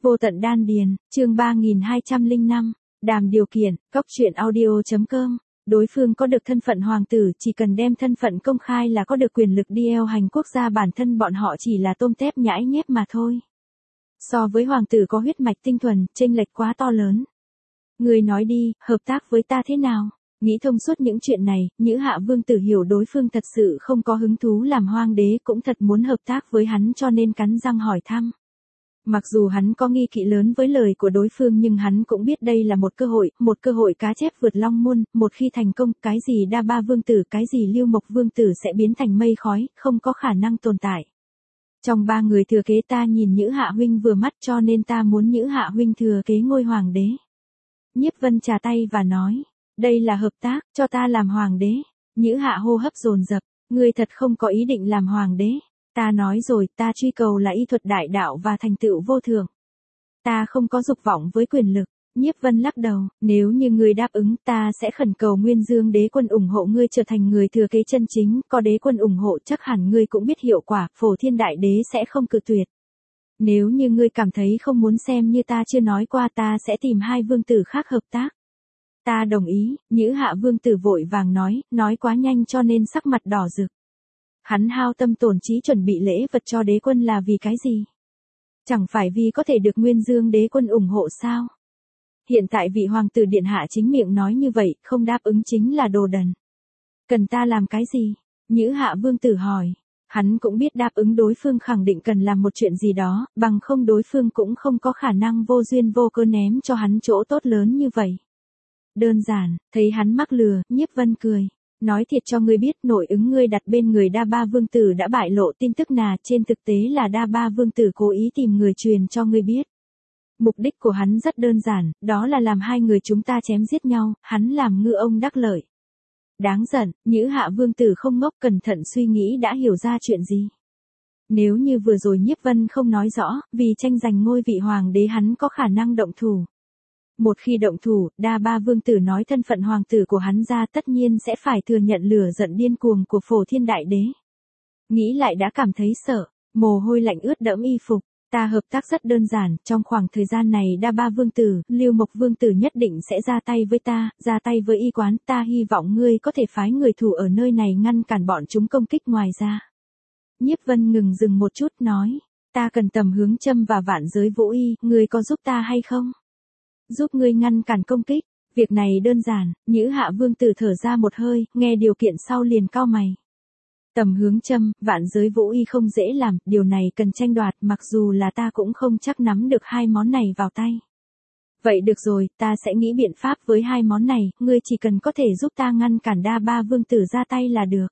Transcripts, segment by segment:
Vô tận đan điền, chương 3205, đàm điều kiện, cóc truyện audio.com. Đối phương có được thân phận hoàng tử, chỉ cần đem thân phận công khai là có được quyền lực đi eo hành quốc gia, bản thân bọn họ chỉ là tôm tép nhãi nhép mà thôi. So với hoàng tử có huyết mạch tinh thuần, chênh lệch quá to lớn. Người nói đi, hợp tác với ta thế nào? Nghĩ thông suốt những chuyện này, Nhữ Hạ Vương tử hiểu đối phương thật sự không có hứng thú làm hoàng đế, cũng thật muốn hợp tác với hắn, cho nên cắn răng hỏi thăm. Mặc dù hắn có nghi kỵ lớn với lời của đối phương, nhưng hắn cũng biết đây là một cơ hội cá chép vượt long môn, một khi thành công, cái gì Đa Ba Vương tử, cái gì Lưu Mộc Vương tử sẽ biến thành mây khói, không có khả năng tồn tại. Trong ba người thừa kế ta nhìn Nhữ Hạ huynh vừa mắt, cho nên ta muốn Nhữ Hạ huynh thừa kế ngôi hoàng đế. Nhiếp Vân trà tay và nói, đây là hợp tác, cho ta làm hoàng đế. Nhữ Hạ hô hấp dồn dập, ngươi thật không có ý định làm hoàng đế. Ta nói rồi, ta truy cầu là y thuật đại đạo và thành tựu vô thượng. Ta không có dục vọng với quyền lực. Nhiếp Vân lắc đầu, nếu như ngươi đáp ứng, ta sẽ khẩn cầu Nguyên Dương đế quân ủng hộ ngươi trở thành người thừa kế chân chính, có đế quân ủng hộ chắc hẳn ngươi cũng biết hiệu quả, Phổ Thiên Đại Đế sẽ không cự tuyệt. Nếu như ngươi cảm thấy không muốn, xem như ta chưa nói qua, ta sẽ tìm hai vương tử khác hợp tác. Ta đồng ý. Nhữ Hạ Vương tử vội vàng nói quá nhanh cho nên sắc mặt đỏ rực. Hắn hao tâm tổn trí chuẩn bị lễ vật cho đế quân là vì cái gì? Chẳng phải vì có thể được Nguyên Dương đế quân ủng hộ sao? Hiện tại vị hoàng tử điện hạ chính miệng nói như vậy, không đáp ứng chính là đồ đần. Cần ta làm cái gì? Nhữ Hạ Vương tử hỏi. Hắn cũng biết đáp ứng đối phương khẳng định cần làm một chuyện gì đó, bằng không đối phương cũng không có khả năng vô duyên vô cớ ném cho hắn chỗ tốt lớn như vậy. Đơn giản, thấy hắn mắc lừa, Nhiếp Vân cười. Nói thiệt cho ngươi biết, nội ứng ngươi đặt bên người Đa Ba Vương tử đã bại lộ tin tức nà, trên thực tế là Đa Ba Vương tử cố ý tìm người truyền cho ngươi biết. Mục đích của hắn rất đơn giản, đó là làm hai người chúng ta chém giết nhau, hắn làm ngư ông đắc lợi. Đáng giận. Nhữ Hạ Vương tử không ngốc, cẩn thận suy nghĩ đã hiểu ra chuyện gì. Nếu như vừa rồi Nhiếp Vân không nói rõ, vì tranh giành ngôi vị hoàng đế hắn có khả năng động thủ. Một khi động thủ, Đa Ba Vương tử nói thân phận hoàng tử của hắn ra, tất nhiên sẽ phải thừa nhận lửa giận điên cuồng của Phổ Thiên Đại Đế. Nghĩ lại đã cảm thấy sợ, mồ hôi lạnh ướt đẫm y phục. Ta hợp tác rất đơn giản, trong khoảng thời gian này Đa Ba Vương tử, Lưu Mộc Vương tử nhất định sẽ ra tay với ta, ra tay với y quán, ta hy vọng ngươi có thể phái người thủ ở nơi này ngăn cản bọn chúng công kích. Ngoài ra, Nhiếp Vân ngừng dừng một chút nói, ta cần Tầm Hướng Châm và Vạn Giới Vũ Y, ngươi có giúp ta hay không? Giúp ngươi ngăn cản công kích, việc này đơn giản. Nhữ Hạ Vương tử thở ra một hơi, nghe điều kiện sau liền cau mày. Tầm Hướng Châm, Vạn Giới Vũ Y không dễ làm, điều này cần tranh đoạt, mặc dù là ta cũng không chắc nắm được hai món này vào tay. Vậy được rồi, ta sẽ nghĩ biện pháp với hai món này, ngươi chỉ cần có thể giúp ta ngăn cản Đa Ba Vương tử ra tay là được.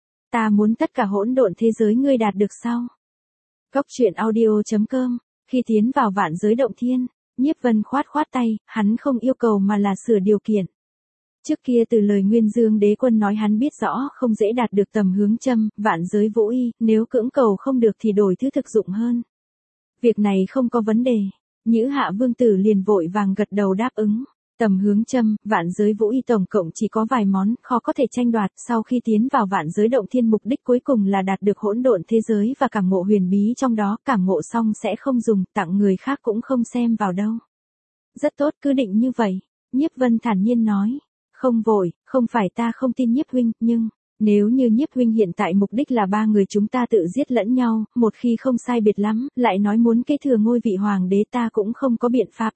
Ta muốn tất cả hỗn độn thế giới ngươi đạt được sao? Cóc truyện audio.com. Khi tiến vào Vạn Giới Động Thiên, Nhiếp Vân khoát tay, hắn không yêu cầu mà là sửa điều kiện. Trước kia từ lời Nguyên Dương đế quân nói hắn biết rõ không dễ đạt được Tầm Hướng Châm, Vạn Giới Vũ Y, nếu cưỡng cầu không được thì đổi thứ thực dụng hơn. Việc này không có vấn đề. Nhữ Hạ Vương tử liền vội vàng gật đầu đáp ứng. Tầm Hướng Châm, Vạn Giới Vũ Y tổng cộng chỉ có vài món, khó có thể tranh đoạt. Sau khi tiến vào Vạn Giới Động Thiên, mục đích cuối cùng là đạt được hỗn độn thế giới và cảm ngộ huyền bí trong đó, cảm ngộ xong sẽ không dùng, tặng người khác cũng không xem vào đâu. Rất tốt, cứ định như vậy. Nhiếp Vân thản nhiên nói. Không vội, không phải ta không tin Nhiếp huynh, nhưng nếu như Nhiếp huynh hiện tại mục đích là ba người chúng ta tự giết lẫn nhau, một khi không sai biệt lắm, lại nói muốn kế thừa ngôi vị hoàng đế, ta cũng không có biện pháp.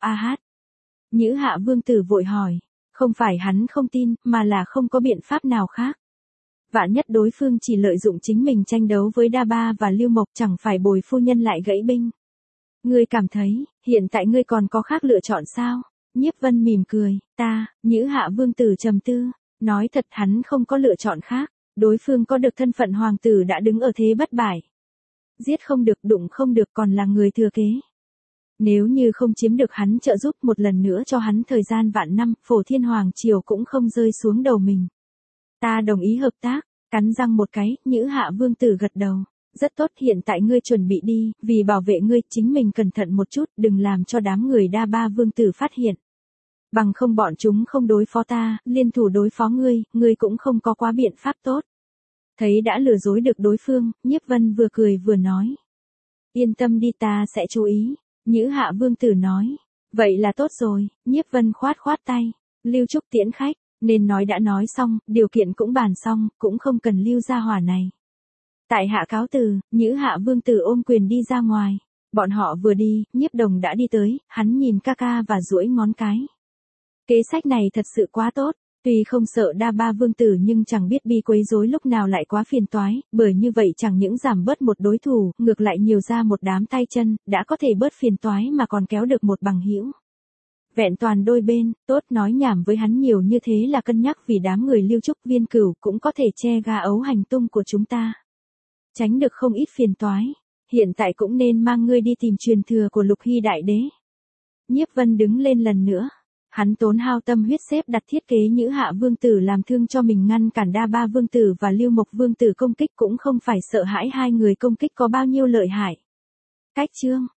Nhữ Hạ Vương tử vội hỏi, không phải hắn không tin, mà là không có biện pháp nào khác. Vạn nhất đối phương chỉ lợi dụng chính mình tranh đấu với Đa Ba và Lưu Mộc, chẳng phải bồi phu nhân lại gãy binh. Ngươi cảm thấy, hiện tại ngươi còn có khác lựa chọn sao? Nhiếp Vân mỉm cười, Nhữ Hạ Vương tử trầm tư, nói thật hắn không có lựa chọn khác, đối phương có được thân phận hoàng tử đã đứng ở thế bất bại. Giết không được, đụng không được, còn là người thừa kế. Nếu như không chiếm được hắn trợ giúp, một lần nữa cho hắn thời gian vạn năm, Phổ Thiên Hoàng triều cũng không rơi xuống đầu mình. Ta đồng ý hợp tác. Cắn răng một cái, Nhữ Hạ Vương tử gật đầu. Rất tốt, hiện tại ngươi chuẩn bị đi, vì bảo vệ ngươi, chính mình cẩn thận một chút, đừng làm cho đám người Đa Ba Vương tử phát hiện. Bằng không bọn chúng không đối phó ta, liên thủ đối phó ngươi cũng không có quá biện pháp tốt. Thấy đã lừa dối được đối phương, Nhiếp Vân vừa cười vừa nói. Yên tâm đi, ta sẽ chú ý. Nhữ Hạ Vương tử nói. Vậy là tốt rồi, Nhiếp Vân khoát khoát tay. Lưu Trúc tiễn khách, nên nói đã nói xong, điều kiện cũng bàn xong, cũng không cần lưu gia hỏa này. Tại hạ cáo từ, Nhữ Hạ Vương tử ôm quyền đi ra ngoài. Bọn họ vừa đi, Nhiếp Đồng đã đi tới, hắn nhìn ca ca và duỗi ngón cái. Kế sách này thật sự quá tốt, tuy không sợ đa ba vương tử nhưng chẳng biết bi quấy rối lúc nào lại quá phiền toái, bởi như vậy chẳng những giảm bớt một đối thủ, ngược lại nhiều ra một đám tay chân, đã có thể bớt phiền toái mà còn kéo được một bằng hữu. Vẹn toàn đôi bên, tốt nói nhảm với hắn nhiều như thế là cân nhắc vì đám người Lưu Trúc Viên Cửu cũng có thể che ga ấu hành tung của chúng ta. Tránh được không ít phiền toái, hiện tại cũng nên mang ngươi đi tìm truyền thừa của Lục Hy Đại Đế. Nhiếp Vân đứng lên lần nữa. Hắn tốn hao tâm huyết xếp đặt thiết kế Nhữ Hạ Vương tử làm thương cho mình ngăn cản đa ba vương tử và Lưu Mộc Vương tử công kích cũng không phải sợ hãi hai người công kích có bao nhiêu lợi hại. Cách chương